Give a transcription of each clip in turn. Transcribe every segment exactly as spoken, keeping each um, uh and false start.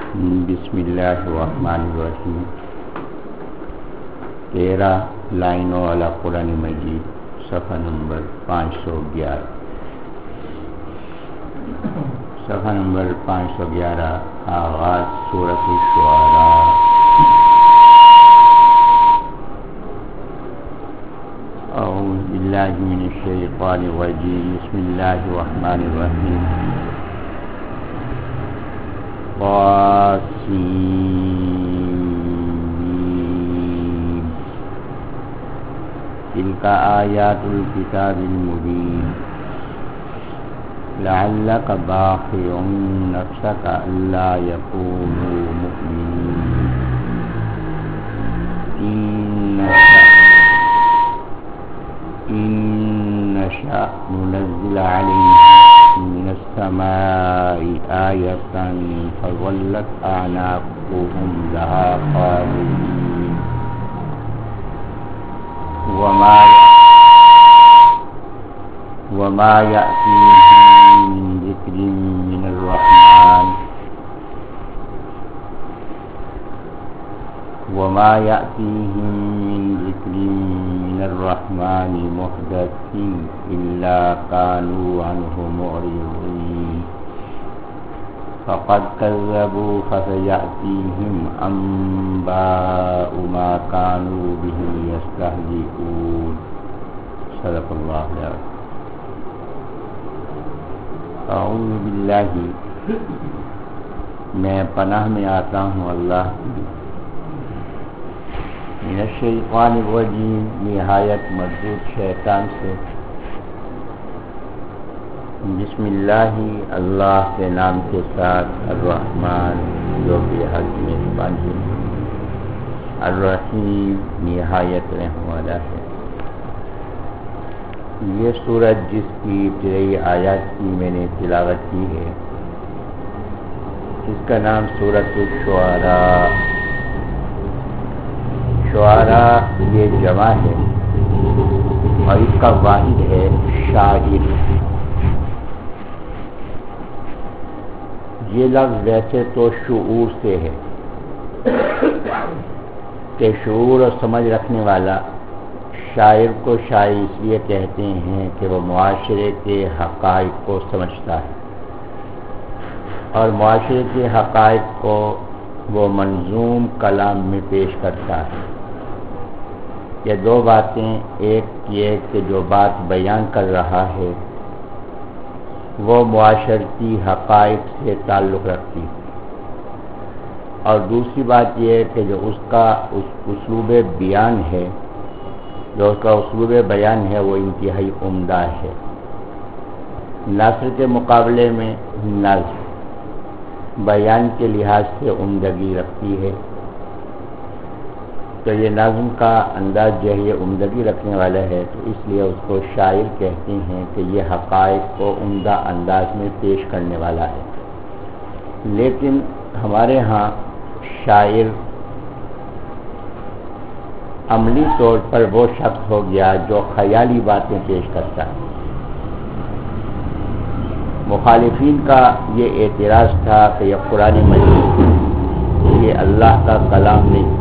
بسم اللہ الرحمن الرحیم. تیرہ لائنوں والا قرآن مجید، صفحہ نمبر پانچ سو گیارہ. صفحہ نمبر پانچ سو گیارہ. آغاز سورۃ الشعراء. اعوذ باللہ من الشیطان الرجیم. بسم اللہ الرحمن الرحیم. قاسم تلك آیات الکتاب المبین. لعلک باخع نفسک الا یکونوا مؤمنین. إن نشأ ننزل عليهم من السماء آية فظلت أعناقهم لها خاضعين. وما وما يأتيهم من ذكر من الرحمن وما يأتيهم من ذكر من الرحمن محدث إلا كانوا عنه معرضين. فقد كذبوا فسيأتيهم أنباء ما كانوا به يستهزئون. صدق الله العظيم. اعوذ باللہ، میں پناہ میں آتا ہوں اللہ کی، من الشیطان الرجیم، نہایت مردود شیطان سے. بسم اللہ، اللہ کے نام کے ساتھ، الرحمن جو بے حد مہربان ہے، الرحیم نہایت رحم والا ہے. یہ سورت جس کی ابتدائی آیات کی میں نے تلاوت کی ہے، اس کا نام سورۃ الشعراء. شعراء یہ جمع ہے اور اس کا واحد ہے شاعر. یہ لفظ ویسے تو شعور سے ہے کہ شعور اور سمجھ رکھنے والا. شاعر کو شاعر اس لیے کہتے ہیں کہ وہ معاشرے کے حقائق کو سمجھتا ہے اور معاشرے کے حقائق کو وہ منظوم کلام میں پیش کرتا ہے. یہ دو باتیں، ایک یہ کہ جو بات بیان کر رہا ہے وہ معاشرتی حقائق سے تعلق رکھتی ہے، اور دوسری بات یہ ہے کہ جو اس کا اس اسلوب بیان ہے جو اس کا اسلوب بیان ہے وہ انتہائی عمدہ ہے. نثر کے مقابلے میں نظم بیان کے لحاظ سے عمدگی رکھتی ہے، تو یہ نظم کا انداز جو ہے یہ عمدگی رکھنے والا ہے، تو اس لیے اس کو شاعر کہتے ہیں کہ یہ حقائق کو عمدہ انداز میں پیش کرنے والا ہے. لیکن ہمارے ہاں شاعر عملی طور پر وہ شخص ہو گیا جو خیالی باتیں پیش کرتا ہے. مخالفین کا یہ اعتراض تھا کہ یہ قرآن مجید یہ اللہ کا کلام نہیں،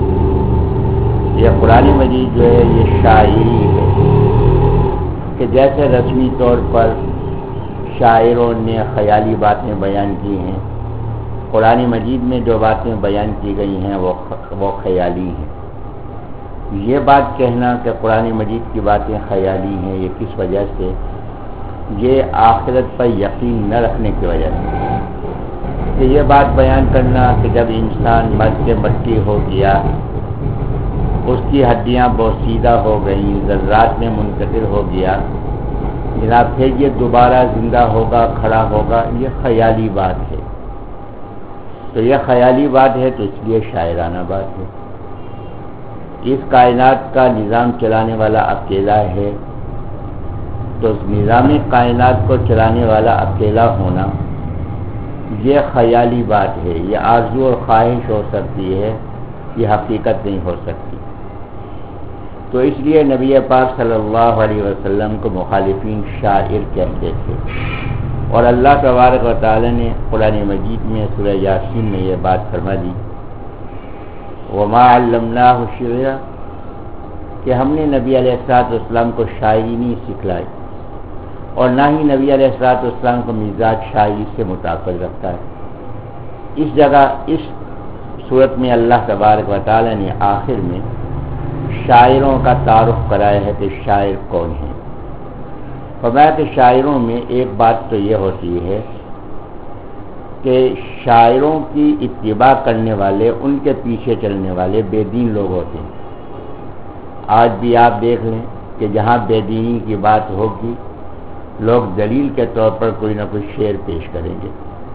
یہ قرآن مجید جو ہے یہ شاعری ہے. کہ جیسے رسمی طور پر شاعروں نے خیالی باتیں بیان کی ہیں، قرآن مجید میں جو باتیں بیان کی گئی ہیں وہ وہ خیالی ہیں. یہ بات کہنا کہ قرآن مجید کی باتیں خیالی ہیں، یہ کس وجہ سے؟ یہ آخرت پر یقین نہ رکھنے کی وجہ سے. کہ یہ بات بیان کرنا کہ جب انسان مرد سے مٹی ہو گیا، اس کی ہڈیاں بوسیدہ ہو گئیں، ذرات میں منتقل ہو گیا، جناب پھر یہ دوبارہ زندہ ہوگا، کھڑا ہوگا، یہ خیالی بات ہے. تو یہ خیالی بات ہے تو اس لیے شاعرانہ بات ہے. اس کائنات کا نظام چلانے والا اکیلا ہے، تو نظام کائنات کو چلانے والا اکیلا ہونا یہ خیالی بات ہے. یہ آرزو اور خواہش ہو سکتی ہے، یہ حقیقت نہیں ہو سکتی. تو اس لیے نبی پاک صلی اللہ علیہ وسلم کو مخالفین شاعر کہتے تھے. اور اللہ تبارک و تعالی نے قرآن مجید میں سورہ یاسین میں یہ بات فرما دی، وما علمناہ الشعر، کہ ہم نے نبی علیہ الصلوۃ والسلام کو شاعری نہیں سکھلائی، اور نہ ہی نبی علیہ الصلوۃ والسلام کو مزاج شاعری سے متاثر رکھتا ہے۔ اس جگہ اس صورت میں اللہ تبارک و تعالی نے آخر میں شاعروں کا تعارف کرایا ہے کہ شاعر کون ہے۔ فرمایا کہ شاعروں میں ایک بات تو یہ ہوتی ہے کہ شاعروں کی اتباع کرنے والے، ان کے پیچھے چلنے والے بے دین لوگ ہوتے ہیں۔ آج بھی آپ دیکھ لیں کہ جہاں بے دینی کی بات ہوگی لوگ دلیل کے طور پر کوئی نہ کوئی شعر پیش کریں گے۔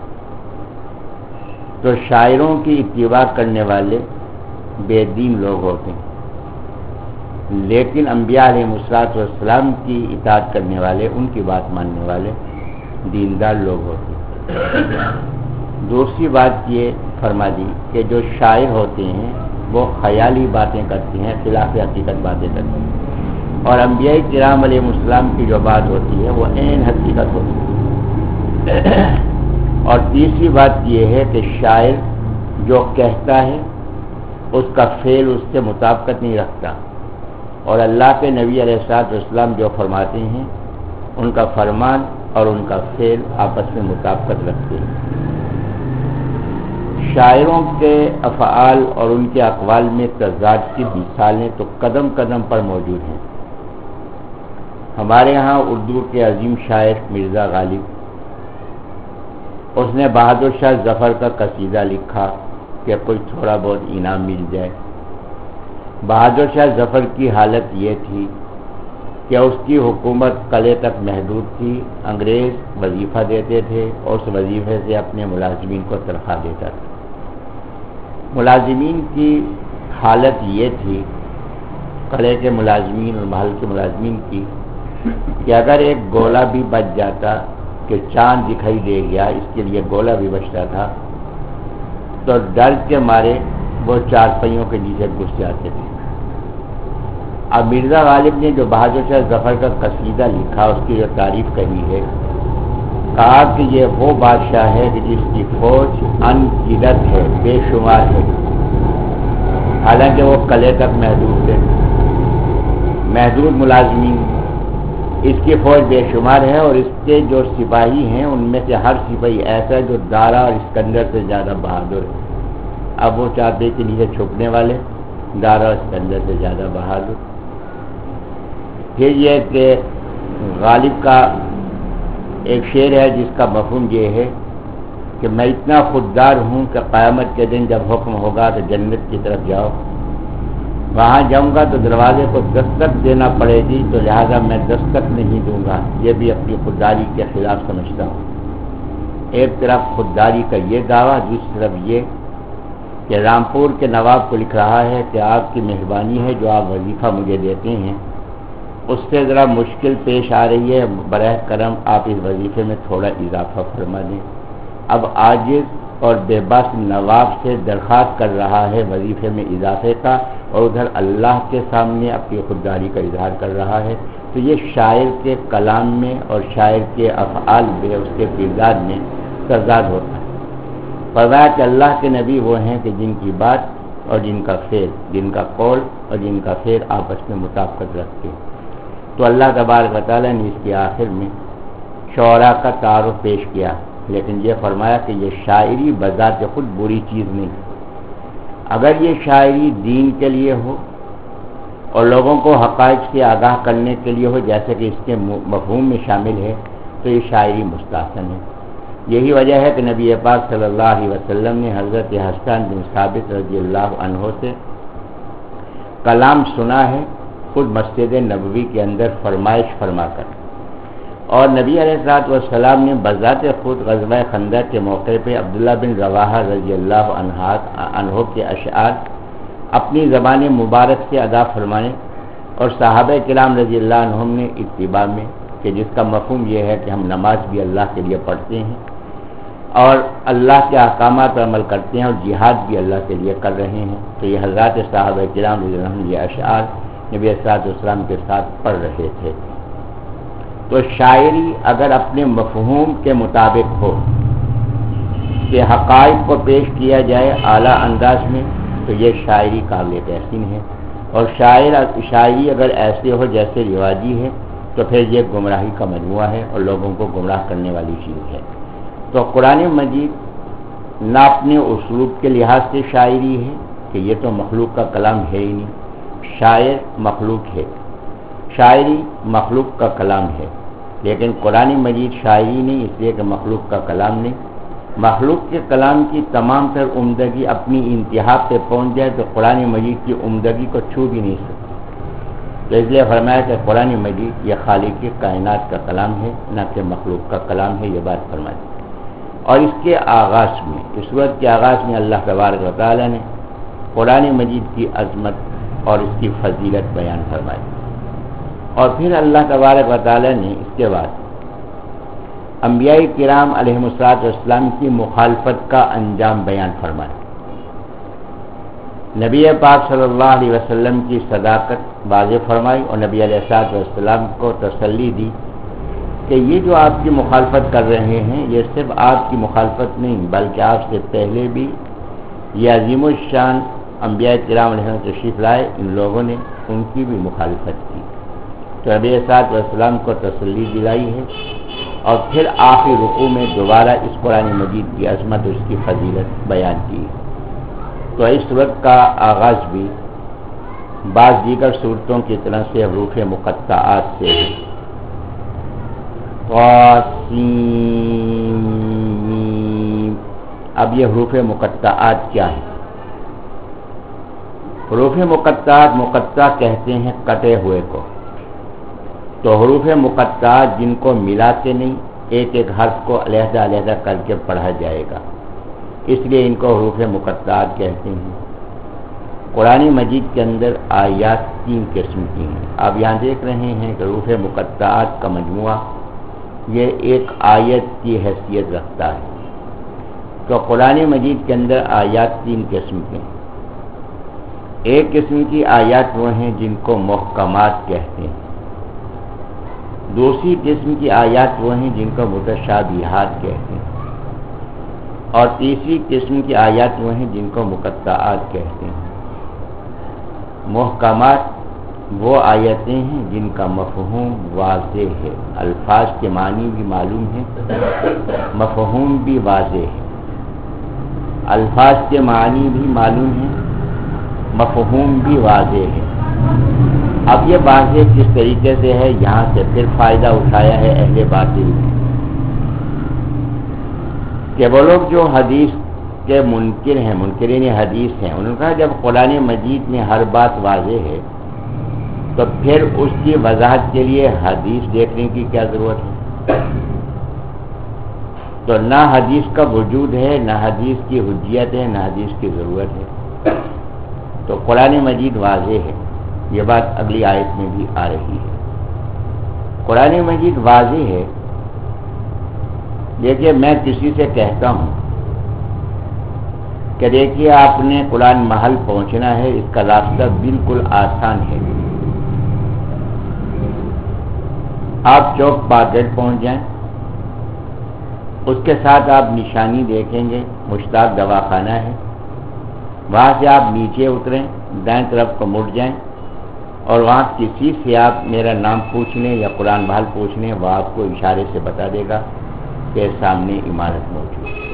تو شاعروں کی اتباع کرنے والے بے دین لوگ ہوتے ہیں، لیکن انبیاء علیہ الصلوۃ والسلام کی اطاعت کرنے والے، ان کی بات ماننے والے دیندار لوگ ہوتے ہیں۔ دوسری بات یہ فرما دی کہ جو شاعر ہوتے ہیں وہ خیالی باتیں کرتے ہیں، خلاف حقیقت باتیں کرتے ہیں، اور انبیاء کرام علیہ السلام کی جو بات ہوتی ہے وہ عین حقیقت ہوتی ہے۔ اور تیسری بات یہ ہے کہ شاعر جو کہتا ہے اس کا فعل اس سے مطابقت نہیں رکھتا، اور اللہ کے نبی علیہ الصلوۃ والسلام جو فرماتے ہیں ان کا فرمان اور ان کا فعل آپس میں مطابقت رکھتے ہیں۔ شاعروں کے افعال اور ان کے اقوال میں تضاد کی مثالیں تو قدم قدم پر موجود ہیں۔ ہمارے ہاں اردو کے عظیم شاعر مرزا غالب، اس نے بہادر شاہ ظفر کا قصیدہ لکھا کہ کوئی تھوڑا بہت انعام مل جائے۔ بہادر شاہ ظفر کی حالت یہ تھی کہ اس کی حکومت قلعے تک محدود تھی، انگریز وظیفہ دیتے تھے اور اس وظیفے سے اپنے ملازمین کو تنخواہ دیتا تھا۔ ملازمین کی حالت یہ تھی، قلعے کے ملازمین اور محل کے ملازمین کی، کہ اگر ایک گولا بھی بچ جاتا کہ چاند دکھائی دے گیا، اس کے لیے گولا بھی بچتا تھا، تو ڈر کے مارے وہ چارپائیوں کے نیچے گھس جاتے تھے۔ اب مرزا غالب نے جو بہادر شاہ ظفر کا قصیدہ لکھا، اس کی جو تعریف کہی ہے، کہا کہ یہ وہ بادشاہ ہے کہ جس کی فوج ان گنت ہے، بے شمار ہے، حالانکہ وہ قلعے تک محدود ہے، محدود ملازمین، اس کی فوج بے شمار ہے، اور اس کے جو سپاہی ہیں ان میں سے ہر سپاہی ایسا ہے جو دارا اور اسکندر سے زیادہ بہادر ہے۔ اب وہ چاہتے کہ نیچے چھپنے والے دارا اور اسکندر سے زیادہ بہادر۔ پھر یہ کہ غالب کا ایک شعر ہے جس کا مفہوم یہ ہے کہ میں اتنا خوددار ہوں کہ قیامت کے دن جب حکم ہوگا کہ جنت کی طرف جاؤ، وہاں جاؤں گا تو دروازے کو دستک دینا پڑے گی، تو لہذا میں دستک نہیں دوں گا۔ یہ بھی اپنی خودداری کے خلاف سمجھتا ہوں۔ ایک طرف خودداری کا یہ دعویٰ، دوسری طرف یہ کہ رامپور کے نواب کو لکھ رہا ہے کہ آپ کی مہربانی ہے جو آپ وظیفہ مجھے دیتے ہیں، اس سے ذرا مشکل پیش آ رہی ہے، براہ کرم آپ اس وظیفے میں تھوڑا اضافہ فرما دیں۔ اب عاجز اور بے بس نواب سے درخواست کر رہا ہے وظیفے میں اضافے کا، اور ادھر اللہ کے سامنے اپنی خودداری کا اظہار کر رہا ہے۔ تو یہ شاعر کے کلام میں اور شاعر کے افعال میں، اس کے کردار میں تضاد ہوتا ہے۔ فرمایا کہ اللہ کے نبی وہ ہیں کہ جن کی بات اور جن کا فعل، جن کا قول اور جن کا فعل آپس میں مطابقت رکھتے ہیں۔ تو اللہ تبارک و تعالیٰ نے اس کے آخر میں شعراء کا تعارف پیش کیا، لیکن یہ فرمایا کہ یہ شاعری بذات خود بری چیز نہیں۔ اگر یہ شاعری دین کے لیے ہو اور لوگوں کو حقائق سے آگاہ کرنے کے لیے ہو، جیسے کہ اس کے مفہوم میں شامل ہے، تو یہ شاعری مستحسن ہے۔ یہی وجہ ہے کہ نبی پاک صلی اللہ علیہ وسلم نے حضرت حسان بن ثابت رضی اللہ عنہ سے کلام سنا ہے، خود مسجد نبوی کے اندر فرمائش فرما کر، اور نبی علیہ الصلوۃ والسلام نے بذات خود غزوہ خندق کے موقع پہ عبداللہ بن رواحہ رضی اللہ عنہ کے اشعار اپنی زبان مبارک سے ادا فرمانے، اور صحابہ کرام رضی اللہ عنہم نے اتباع میں، کہ جس کا مفہوم یہ ہے کہ ہم نماز بھی اللہ کے لیے پڑھتے ہیں اور اللہ کے احکامات پر عمل کرتے ہیں، اور جہاد بھی اللہ کے لیے کر رہے ہیں، تو یہ حضرات صحابہ کرام رضی اللہ عنہم یہ اشعار نبی صلی اللہ علیہ وسلم کے ساتھ پڑھ رہے تھے۔ تو تو شاعری اگر اپنے مفہوم کے مطابق ہو کہ حقائق کو پیش کیا جائے اعلیٰ انداز میں تو یہ شاعری قابل تحسین ہے، اور شاعر شاعری اگر ایسے ہو جیسے رواجی ہے تو پھر یہ گمراہی کا مجموعہ ہے اور لوگوں کو گمراہ کرنے والی چیز ہے۔ تو قرآن مجید نہ اپنے اسلوب کے لحاظ سے شاعری ہے کہ یہ تو مخلوق کا کلام ہے ہی نہیں، شاعر مخلوق ہے، شاعری مخلوق کا کلام ہے، لیکن قرآن مجید شاعری نہیں اس لیے کہ مخلوق کا کلام نہیں۔ مخلوق کے کلام کی تمام تر عمدگی اپنی انتہا پہ پہنچ جائے تو قرآن مجید کی عمدگی کو چھو بھی نہیں سکتی، تو اس لیے فرمایا کہ قرآن مجید یہ خالق کی کائنات کا کلام ہے نہ کہ مخلوق کا کلام ہے، یہ بات فرمائی۔ اور اس کے آغاز میں، اس سورت کے آغاز میں اللہ تبارک و تعالیٰ نے قرآن مجید کی عظمت اور اس کی فضیلت بیان فرمائی، اور پھر اللہ تبارک و تعالیٰ نے اس کے بعد انبیاء کرام علیہم السلام کی مخالفت کا انجام بیان فرمایا، نبی پاک صلی اللہ علیہ وسلم کی صداقت واضح فرمائی، اور نبی علیہ السلام کو تسلی دی کہ یہ جو آپ کی مخالفت کر رہے ہیں یہ صرف آپ کی مخالفت نہیں بلکہ آپ سے پہلے بھی یہ عظیم الشان انبیاء کرام علیہ تشریف لائے، ان لوگوں نے ان کی بھی مخالفت کی، تو نبی علیہ السلام کو تسلی دلائی ہے، اور پھر آخری رکوع میں دوبارہ اس قرآن مجید کی عظمت اور اس کی فضیلت بیان کی۔ تو اس صورت کا آغاز بھی بعض دیگر صورتوں کی طرح سے حروف مقطعات سے ہے۔ قاسم، اب یہ حروف مقطعات کیا ہیں؟ حروف مقطعات، مقطع کہتے ہیں کٹے ہوئے کو، تو حروف مقطعات جن کو ملا کے نہیں ایک ایک حرف کو علیحدہ علیحدہ کر کے پڑھا جائے گا، اس لیے ان کو حروف مقطعات کہتے ہیں۔ قرآن مجید کے اندر آیات تین قسم کی ہیں، آپ یہاں دیکھ رہے ہیں کہ حروف مقطعات کا مجموعہ یہ ایک آیت کی حیثیت رکھتا ہے، تو قرآن مجید کے اندر آیات تین قسم کے ہیں۔ ایک قسم کی آیات وہ ہیں جن کو محکمات کہتے ہیں، دوسری قسم کی آیات وہ ہیں جن کو متشابہات کہتے ہیں، اور تیسری قسم کی آیات وہ ہیں جن کو مقطعات کہتے ہیں۔ محکمات وہ آیتیں ہیں جن کا مفہوم واضح ہے، الفاظ کے معنی بھی معلوم ہے، مفہوم بھی واضح ہے، الفاظ کے معنی بھی معلوم ہے، مفہوم بھی واضح ہے۔ اب یہ واضح کس طریقے سے ہے، یہاں سے پھر فائدہ اٹھایا ہے اہل باطل نے کہ وہ لوگ جو حدیث کے منکر ہیں، منکرین حدیث ہیں، انہوں نے کہا جب قرآن مجید میں ہر بات واضح ہے تو پھر اس کی وضاحت کے لیے حدیث دیکھنے کی کیا ضرورت ہے؟ تو نہ حدیث کا وجود ہے، نہ حدیث کی حجیت ہے، نہ حدیث کی ضرورت ہے، تو قرآن مجید واضح ہے، یہ بات اگلی آیت میں بھی آ رہی ہے۔ قرآن مجید واضح ہے۔ دیکھیے میں کسی سے کہتا ہوں کہ دیکھیے آپ نے قرآن محل پہنچنا ہے، اس کا راستہ بالکل آسان ہے، آپ چوک مارکیٹ پہنچ جائیں، اس کے ساتھ آپ نشانی دیکھیں گے مشتاق دواخانہ ہے، وہاں سے آپ نیچے اتریں، دائیں طرف کو مڑ جائیں، اور وہاں کسی سے آپ میرا نام پوچھ لیں یا قرآن محل پوچھ لیں، وہ آپ کو اشارے سے بتا دے گا کہ سامنے عمارت موجود ہے۔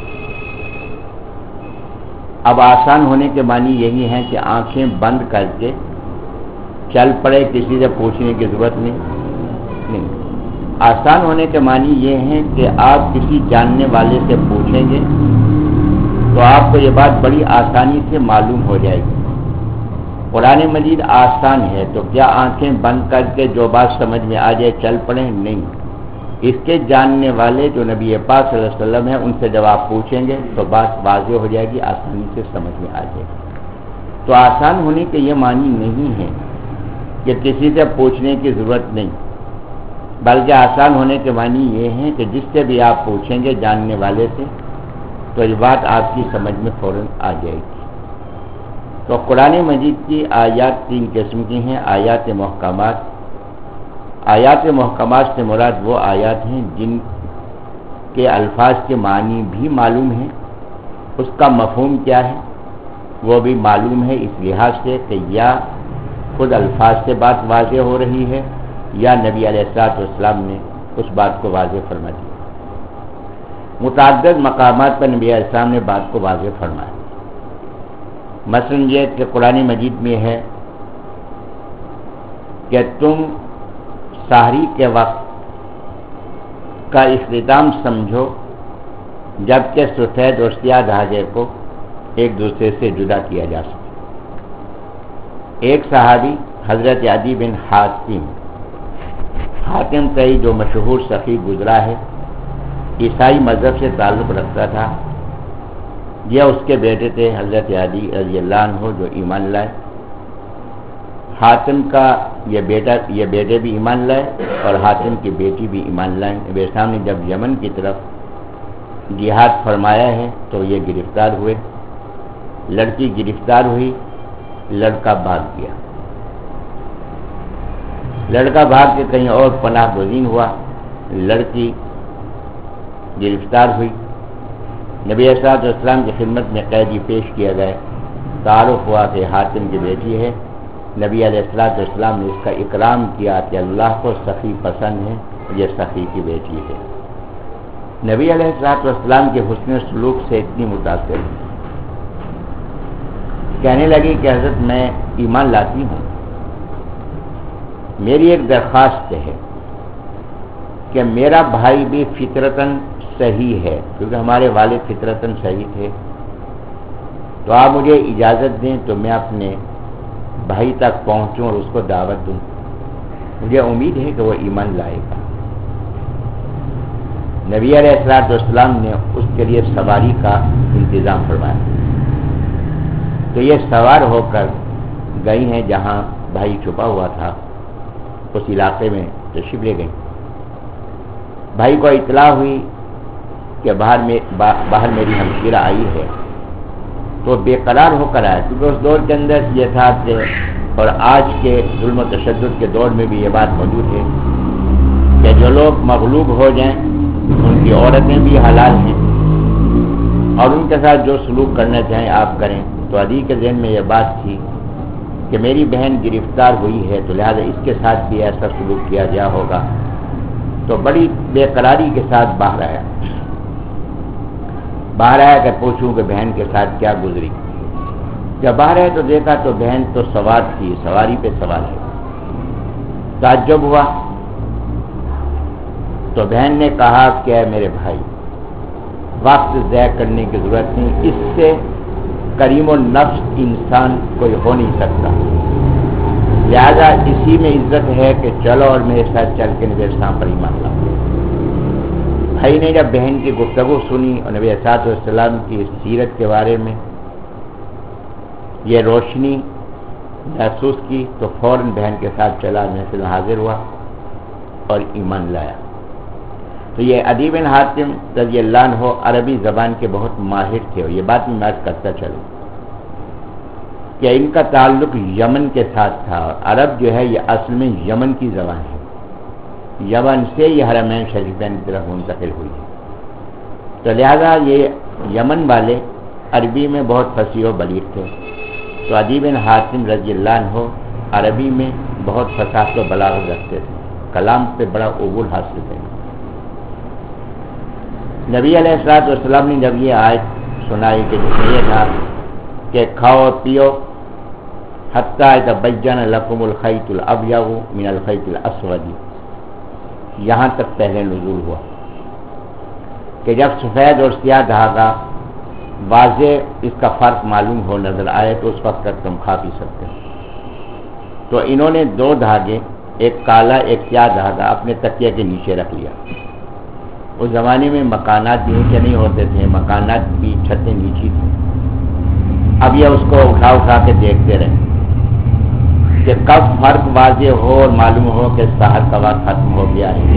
اب آسان ہونے کے معنی یہی ہیں کہ آنکھیں بند کر کے چل پڑے، کسی سے پوچھنے کی ضرورت نہیں نہیں آسان ہونے کے معنی یہ ہیں کہ آپ کسی جاننے والے سے پوچھیں گے تو آپ کو یہ بات بڑی آسانی سے معلوم ہو جائے گی۔ قرآن مجید آسان ہے تو کیا آنکھیں بند کر کے جو بات سمجھ میں آ جائے چل پڑیں؟ نہیں، اس کے جاننے والے جو نبی پاک صلی اللہ علیہ وسلم ہیں ان سے جب آپ پوچھیں گے تو بات واضح ہو جائے گی، آسانی سے سمجھ میں آ جائے گی۔ تو آسان ہونے کے یہ معنی نہیں ہے کہ کسی سے پوچھنے کی ضرورت نہیں، بلکہ آسان ہونے کے معنی یہ ہیں کہ جس سے بھی آپ پوچھیں گے جاننے والے سے تو یہ بات آپ کی سمجھ میں فوراً آ جائے گی۔ تو قرآن مجید کی آیات تین قسم کی ہیں، آیات محکمات، آیات محکمات سے مراد وہ آیات ہیں جن کے الفاظ کے معنی بھی معلوم ہیں، اس کا مفہوم کیا ہے وہ بھی معلوم ہے، اس لحاظ سے کہ یا خود الفاظ سے بات واضح ہو رہی ہے یا نبی علیہ الصلوۃ والسلام نے اس بات کو واضح فرما دی۔ متعدد مقامات پر نبی علیہ السلام نے بات کو واضح فرمایا، مثلا یہ کہ قرآن مجید میں ہے کہ تم سحری کے وقت کا اختتام سمجھو جبکہ سفید اور سیاہ دھاگے کو ایک دوسرے سے جدا کیا جا سکے۔ ایک صحابی حضرت عدی بن حاتم حاتم کئی جو مشہور سخی گزرا ہے، عیسائی مذہب سے تعلق رکھتا تھا، یہ اس کے بیٹے تھے حضرت عدی رضی اللہ عنہ جو ایمان لائے۔ حاتم کا یہ بیٹا یہ بیٹے بھی ایمان لائے اور حاتم کی بیٹی بھی ایمان لائے۔ نبی اسلام نے جب یمن کی طرف جہاد فرمایا ہے تو یہ گرفتار ہوئے، لڑکی گرفتار ہوئی، لڑکا بھاگ گیا، لڑکا بھاگ کے کہیں اور پناہ گزین ہوا، لڑکی گرفتار ہوئی۔ نبی صلی اللہ علیہ وسلم کی خدمت میں قیدی پیش کیا گئے، تعارف ہوا کہ حاتم کی بیٹی ہے۔ نبی علیہ السلام نے اس کا اکرام کیا کہ اللہ کو سخی پسند ہے، یہ سخی کی بیٹی ہے۔ نبی علیہ السلام کے حسن سلوک سے اتنی متاثر ہوئی، کہنے لگی کہ حضرت میں ایمان لاتی ہوں، میری ایک درخواست ہے کہ میرا بھائی بھی فطرتاً صحیح ہے، کیونکہ ہمارے والد فطرتاً صحیح تھے، تو آپ مجھے اجازت دیں تو میں اپنے بھائی تک پہنچوں اور اس کو دعوت دوں، مجھے امید ہے کہ وہ ایمان لائے گا۔ نبی علیہ السلام نے اس کے لیے سواری کا انتظام فرمایا، تو یہ سوار ہو کر گئی ہیں جہاں بھائی چھپا ہوا تھا، اس علاقے میں تشریف لے گئی۔ بھائی کو اطلاع ہوئی کہ باہر میں باہر میری ہمشیرہ آئی ہے، تو بے قرار ہو کر آیا، کیونکہ اس دور کے اندر یہ تھا کہ اور آج کے ظلم و تشدد کے دور میں بھی یہ بات موجود ہے کہ جو لوگ مغلوب ہو جائیں ان کی عورتیں بھی حلال ہیں اور ان کے ساتھ جو سلوک کرنا چاہیں آپ کریں۔ تو علی کے ذہن میں یہ بات تھی کہ میری بہن گرفتار ہوئی ہے تو لہذا اس کے ساتھ بھی ایسا سلوک کیا گیا ہوگا، تو بڑی بے قراری کے ساتھ باہر آیا باہر آیا کہ پوچھوں کہ بہن کے ساتھ کیا گزری۔ جب باہر آئے تو دیکھا تو بہن تو سوار تھی، سواری پہ سوار ہے۔ تعجب ہوا تو بہن نے کہا کہ اے میرے بھائی، وقت ضائع کرنے کی ضرورت نہیں، اس سے کریم و نفس انسان کوئی ہو نہیں سکتا، لہذا اسی میں عزت ہے کہ چلو اور میرے ساتھ چل کے نبی اسلام پر ایمان لاؤ۔ بھائی نے جب بہن کی گفتگو سنی اور نبی صلی اللہ علیہ وسلم کی سیرت کے بارے میں یہ روشنی محسوس کی تو فوراً بہن کے ساتھ چلا، محفل میں حاضر ہوا اور ایمان لایا۔ تو یہ عدی بن حاتم رضی اللہ عنہ عربی زبان کے بہت ماہر تھے، اور یہ بات میں میں کرتا چلوں کہ ان کا تعلق یمن کے ساتھ تھا، اور عرب جو ہے یہ اصل میں یمن کی زبان ہے، یمن سے یہ حرمین شریفین کی طرف منتقل ہوئی ہے، تو لہذا یہ یمن والے عربی میں بہت فصیح و بلیغ تھے۔ تو عدی بن حاتم رضی اللہ عنہ عربی میں بہت فصاحت و بلاغت رکھتے تھے، کلام پہ بڑا عبور حاصل تھے۔ نبی علیہ الصلوۃ والسلام نے جب یہ آیت سنائی کہ جس میں یہ تھا کہ کھاؤ پیو حتیٰ یتبین لکم الخیط الابیض من الخیط الاسود، یہاں تک پہلے نزول ہوا کہ جب سفید اور سیاہ دھاگا واضح اس کا فرق معلوم ہو نظر آئے تو اس وقت تک تم کھا پی سکتے ہو۔ تو انہوں نے دو دھاگے، ایک کالا ایک سیاہ دھاگا اپنے تکیے کے نیچے رکھ لیا۔ اس زمانے میں مکانات بھی نیچے نہیں ہوتے تھے، مکانات بھی چھتیں نیچی تھیں۔ اب یہ اس کو اٹھا اٹھا کے دیکھتے رہے کہ کب فرق واضح ہو اور معلوم ہو کہ سحر کا وقت ختم ہو گیا ہے،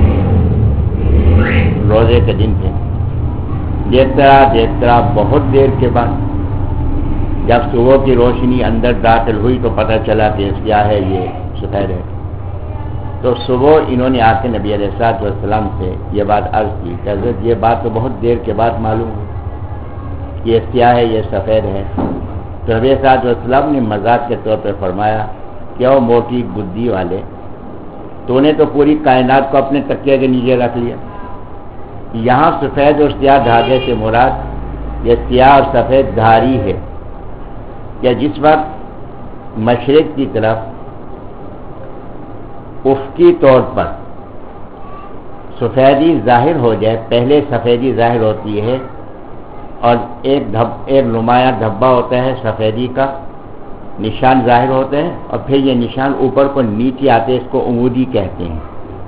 روزے کے دن تھے۔ دیکھتا رہا دیکھتا رہا بہت دیر کے بعد جب صبح کی روشنی اندر داخل ہوئی تو پتہ چلا کہ کیا ہے، یہ سفید ہے۔ تو صبح انہوں نے آ کے نبی علیہ الصلوۃ والسلام سے یہ بات عرض کی کہ حضرت یہ بات تو بہت دیر کے بعد معلوم ہوئی، یہ سیاہ ہے یہ سفید ہے۔ تو نبی علیہ الصلوۃ والسلام نے مذاق کے طور پہ فرمایا کہ او موٹی گدی والے، تو نے تو پوری کائنات کو اپنے تکیے کے نیچے رکھ لیا۔ یہاں سفید اور سیاہ دھاگے سے مراد یہ سیاہ اور سفید دھاری ہے کہ جس وقت مشرق کی طرف افقی طور پر سفیدی ظاہر ہو جائے، پہلے سفیدی ظاہر ہوتی ہے اور ایک دھب ایک نمایاں دھبا ہوتا ہے سفیدی کا، نشان ظاہر ہوتے ہیں، اور پھر یہ نشان اوپر کو نیچے آتے ہیں، اس کو عمودی کہتے ہیں۔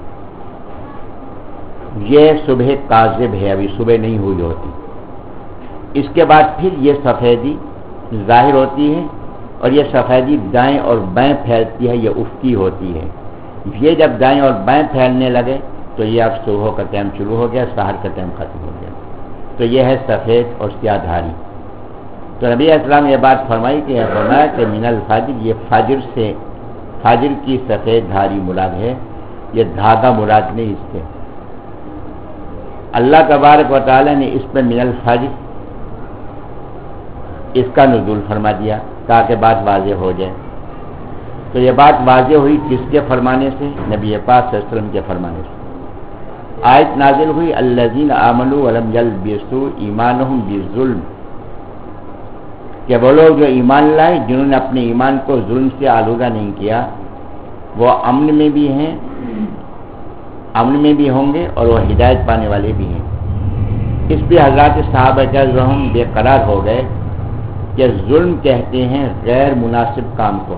یہ صبح کاذب ہے، ابھی صبح نہیں ہوئی ہوتی۔ اس کے بعد پھر یہ سفیدی ظاہر ہوتی ہے اور یہ سفیدی دائیں اور بائیں پھیلتی ہے، یہ افقی ہوتی ہے۔ یہ جب دائیں اور بائیں پھیلنے لگے تو یہ اب صبح کا ٹائم شروع ہو گیا، سحر کا ٹائم ختم ہو گیا۔ تو یہ ہے سفید اور سیاہ دھاری۔ تو نبی علیہ السلام یہ بات فرمائی کہ فرمایا کہ من الفجر، یہ فجر سے، فجر کی سفید دھاری مراد ہے، یہ دھاگا مراد نہیں اس سے۔ اللہ تبارک و تعالی نے اس پہ من الفجر اس کا نزول فرما دیا تاکہ بات واضح ہو جائے۔ تو یہ بات واضح ہوئی کس کے فرمانے سے؟ نبی پاک صلی اللہ علیہ وسلم کے فرمانے سے۔ آیت نازل ہوئی الذین آمنوا ولم یلبسوا ایمانہم بالظلم، کہ وہ لوگ جو ایمان لائے جنہوں نے اپنے ایمان کو ظلم سے آلودہ نہیں کیا، وہ امن میں بھی ہیں، امن میں بھی ہوں گے اور وہ ہدایت پانے والے بھی ہیں۔ اس پہ حضرات صحابہ کرام بے قرار ہو گئے کہ ظلم کہتے ہیں غیر مناسب کام کو۔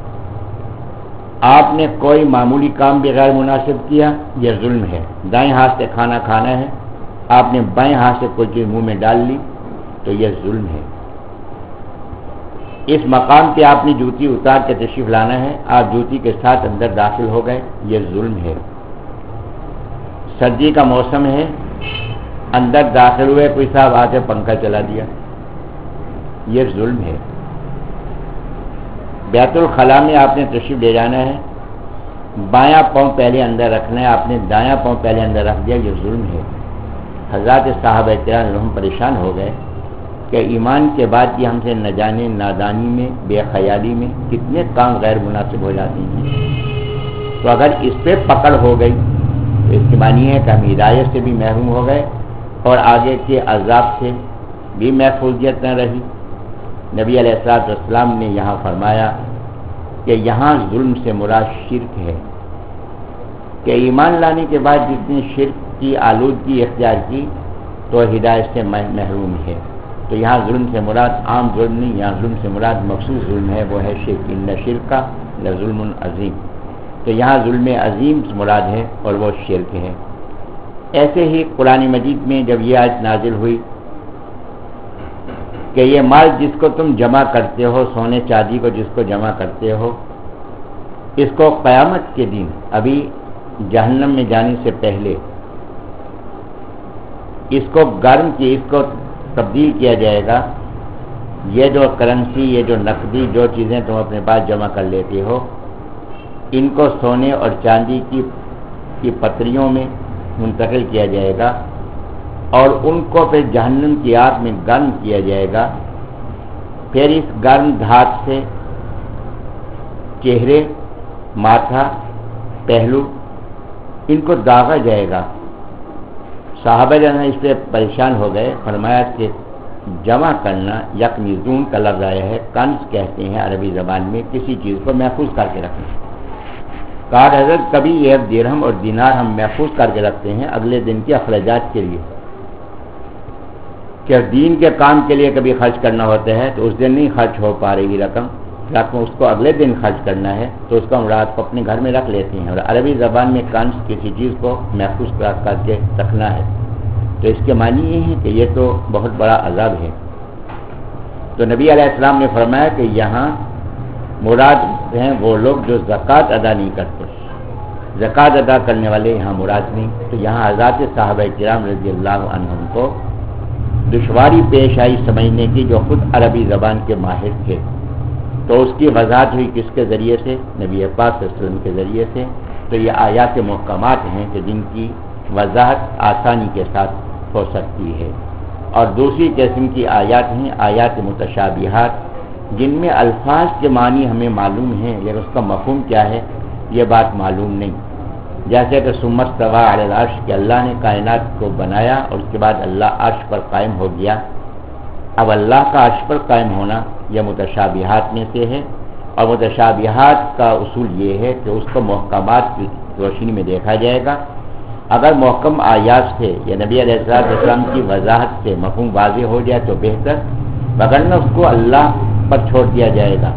آپ نے کوئی معمولی کام بھی غیر مناسب کیا، یہ ظلم ہے۔ دائیں ہاتھ سے کھانا کھانا ہے، آپ نے بائیں ہاتھ سے کوئی چیز منہ میں ڈال لی تو یہ ظلم ہے۔ اس مقام پہ آپ نے جوتی اتار کے تشریف لانا ہے، آپ جوتی کے ساتھ اندر داخل ہو گئے، یہ ظلم ہے۔ سردی کا موسم ہے، اندر داخل ہوئے، کوئی صاحب آ کے پنکھا چلا دیا، یہ ظلم ہے۔ بیت الخلاء میں آپ نے تشریف لے جانا ہے، بایاں پاؤں پہلے اندر رکھنا ہے، آپ نے دایاں پاؤں پہلے اندر رکھ دیا، یہ ظلم ہے۔ حضرات صحابہ کرام پریشان ہو گئے کہ ایمان کے بعد یہ ہم سے نہ جانے نادانی میں، بے خیالی میں کتنے کام غیر مناسب ہو جاتے ہیں۔ تو اگر اس پہ پکڑ ہو گئی تو اس کی معنی ہے کہ ہم ہدایت سے بھی محروم ہو گئے اور آگے کے عذاب سے بھی محفوظیت نہ رہی۔ نبی علیہ الصلوۃ والسلام نے یہاں فرمایا کہ یہاں ظلم سے مراد شرک ہے، کہ ایمان لانے کے بعد جس نے شرک کی آلودگی اختیار کی تو ہدایت سے محروم ہے۔ تو یہاں ظلم سے مراد عام ظلم نہیں، یہاں ظلم سے مراد مخصوص ظلم ہے، وہ ہے شرک، ان شرک لظلم عظیم۔ تو یہاں ظلم عظیم مراد ہے اور وہ شرک ہے۔ ایسے ہی قرآن مجید میں جب یہ آیت نازل ہوئی کہ یہ مال جس کو تم جمع کرتے ہو، سونے چاندی کو جس کو جمع کرتے ہو، اس کو قیامت کے دن ابھی جہنم میں جانے سے پہلے اس کو گرم کی اس کو تبدیل کیا جائے گا۔ یہ جو کرنسی، یہ جو نقدی جو چیزیں تم اپنے پاس جمع کر لیتے ہو، ان کو سونے اور چاندی کی کی پتریوں میں منتقل کیا جائے گا اور ان کو پھر جہنم کی آگ میں گرم کیا جائے گا۔ پھر اس گرم دھات سے چہرے، ماتھا، پہلو ان کو داغا جائے گا۔ صحابہ جان اس پہ پریشان ہو گئے، فرمایا کہ جمع کرنا یکنزون کا لفظ آیا ہے، کنز کہتے ہیں عربی زبان میں کسی چیز کو محفوظ کر کے رکھنا۔ کہا حضرت کبھی یہ درہم اور دینار ہم محفوظ کر کے رکھتے ہیں اگلے دن کے اخراجات کے لیے، کہ دین کے کام کے لیے کبھی خرچ کرنا ہوتا ہے تو اس دن نہیں خرچ ہو پا رہی رقم، رقم اس کو اگلے دن خرچ کرنا ہے تو اس کا مراد کو اپنے گھر میں رکھ لیتے ہیں۔ اور عربی زبان میں کنز کسی چیز کو محفوظ کر کے رکھنا ہے، تو اس کے معنی یہ ہے کہ یہ تو بہت بڑا عذاب ہے۔ تو نبی علیہ السلام نے فرمایا کہ یہاں مراد ہیں وہ لوگ جو زکوٰۃ ادا نہیں کرتے، زکوٰۃ ادا کرنے والے یہاں مراد نہیں۔ تو یہاں حضرات صحابہ کرام رضی اللہ عنہم کو دشواری پیش آئی سمجھنے کی، جو خود عربی زبان کے ماہر تھے، تو اس کی وضاحت ہوئی کس کے ذریعے سے؟ نبی پاک صلی اللہ علیہ وسلم کے ذریعے سے، تو یہ آیات محکمات ہیں کہ جن کی وضاحت آسانی کے ساتھ ہو سکتی ہے. اور دوسری قسم کی آیات ہیں آیات متشابہات، جن میں الفاظ کے معنی ہمیں معلوم ہیں لیکن اس کا مفہوم کیا ہے یہ بات معلوم نہیں. جیسے کہ ثم استویٰ علی العرش کہ اللہ نے کائنات کو بنایا اور اس کے بعد اللہ عرش پر قائم ہو گیا. اب اللہ کا عرش پر قائم ہونا یہ متشابہات میں سے ہے، اور متشابہات کا اصول یہ ہے کہ اس کو محکمات کی روشنی میں دیکھا جائے گا. اگر محکم آیات سے یا نبی علیہ السلام کی وضاحت سے مفہوم واضح ہو جائے تو بہتر، وگرنہ اس کو اللہ پر چھوڑ دیا جائے گا.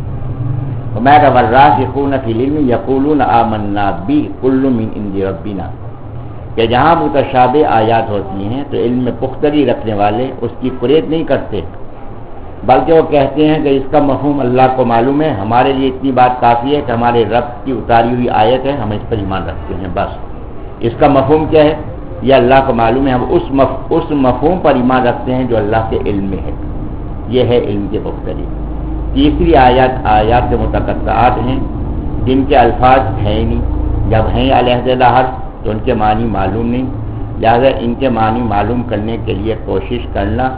وَمَا وَالرَّاسِخُونَ فِي الْعِلْمِ يَقُولُونَ آمَنَّا بِهِ كُلٌّ مِّنْ عِندِ رَبِّنَا کہ جہاں متشابہ آیات ہوتی ہیں تو علم میں پختگی رکھنے والے اس کی قرید نہیں کرتے، بلکہ وہ کہتے ہیں کہ اس کا مفہوم اللہ کو معلوم ہے، ہمارے لیے اتنی بات کافی ہے کہ ہمارے رب کی اتاری ہوئی آیت ہے، ہم اس پر ایمان رکھتے ہیں. بس اس کا مفہوم کیا ہے یہ اللہ کو معلوم ہے، ہم اس مف... اس مفہوم پر ایمان رکھتے ہیں جو اللہ کے علم میں ہے. یہ ہے علم کے پختگی. تیسری آیات آیات متقطعات ہیں جن کے الفاظ ہیں نہیں، جب ہیں علیحدہ حرف تو ان کے معنی معلوم نہیں، لہذا ان کے معنی معلوم کرنے کے لیے کوشش کرنا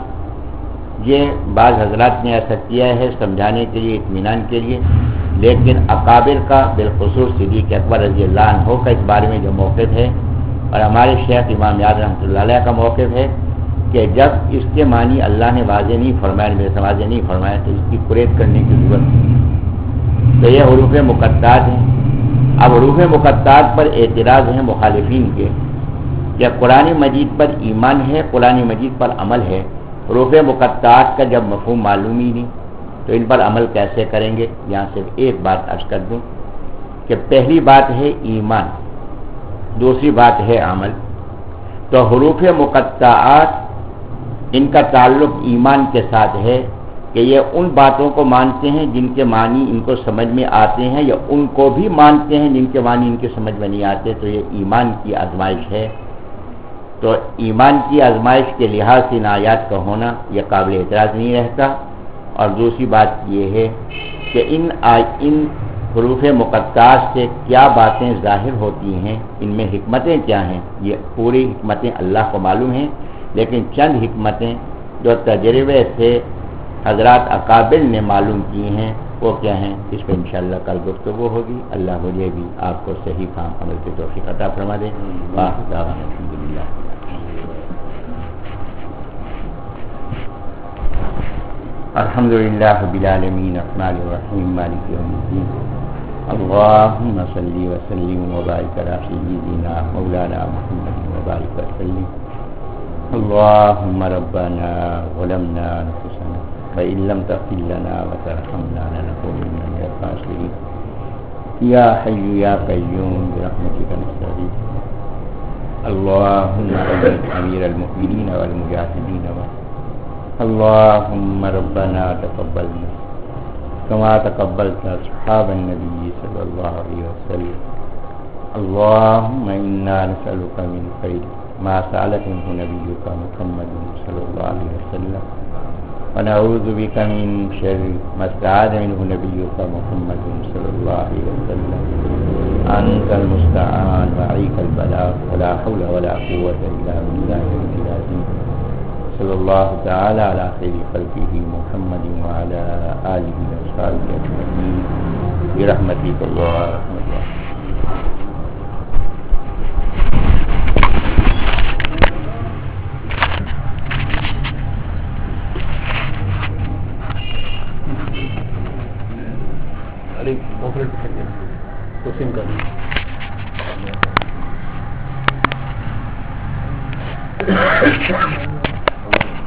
یہ بعض حضرات نے ایسا کیا ہے سمجھانے کے لیے، اطمینان کے لیے. لیکن اکابر کا بالخصوص صدیق اکبر رضی اللہ عنہ کا اس بارے میں جو موقف ہے اور ہمارے شیخ امام یاد رحمۃ اللہ علیہ کا موقف ہے کہ جب اس کے معنی اللہ نے واضح نہیں فرمایا، میرے سے واضح نہیں فرمایا تو اس کی قرید کرنے کی ضرورت نہیں. تو یہ حروف مقطعات ہیں. اب حروف مقطعات پر اعتراض ہیں مخالفین کے کہ قرآن مجید پر ایمان ہے، قرآن مجید پر عمل ہے، حروف مقطعات کا جب مفہوم معلوم ہی نہیں تو ان پر عمل کیسے کریں گے. یہاں صرف ایک بات عرض کر دوں کہ پہلی بات ہے ایمان، دوسری بات ہے عمل. تو حروف مقطعات ان کا تعلق ایمان کے ساتھ ہے کہ یہ ان باتوں کو مانتے ہیں جن کے معنی ان کو سمجھ میں آتے ہیں، یا ان کو بھی مانتے ہیں جن کے معنی ان کے سمجھ میں نہیں آتے. تو یہ ایمان کی آزمائش ہے. تو ایمان کی آزمائش کے لحاظ سے ان آیات کا ہونا یہ قابل اعتراض نہیں رہتا. اور دوسری بات یہ ہے کہ ان ان حروف مقطعات سے کیا باتیں ظاہر ہوتی ہیں، ان میں حکمتیں کیا ہیں، یہ پوری حکمتیں اللہ کو معلوم ہیں، لیکن چند حکمتیں جو تجربے سے حضرات اکابر نے معلوم کی ہیں وہ کیا ہیں، اس پہ انشاءاللہ کل گفتگو ہوگی. اللہ مجھے بھی آپ کو صحیح کام عمل کی توفیق عطا فرما دے. واہ دعوانا الحمدللہ. الحمدللہ رب العالمین الرحمن الرحیم مالک یوم الدین. اللهم صل وسلم وبارك على سيدنا مولانا محمد وبارك وسلم. اللهم ربنا ظلمنا انفسنا فإن لم تغفر لنا وترحمنا لنكونن من الخاسرين. يا حي يا قيوم برحمتك نستغيث. اللهم اجعل امير المؤمنين والمجاهدين. اللهم ربنا تقبلنا كما تقبلت أصحاب النبي صلى الله عليه وسلم. اللهم إنا نسألك من خير ما سألك منه نبيك محمد صلى الله عليه وسلم، ونعوذ بك من شر ما استعاذ منه نبيك محمد صلى الله عليه وسلم. أنت المستعان وعليك البلاغ ولا حول ولا قوة إلا بالله العظيم. صلی اللہ تعالی علی خیر خلقہ محمد وعلی آلہ وصحبہ اجمعین برحمتک یا ارحم الراحمین. علی آپریٹ کر تو سم کر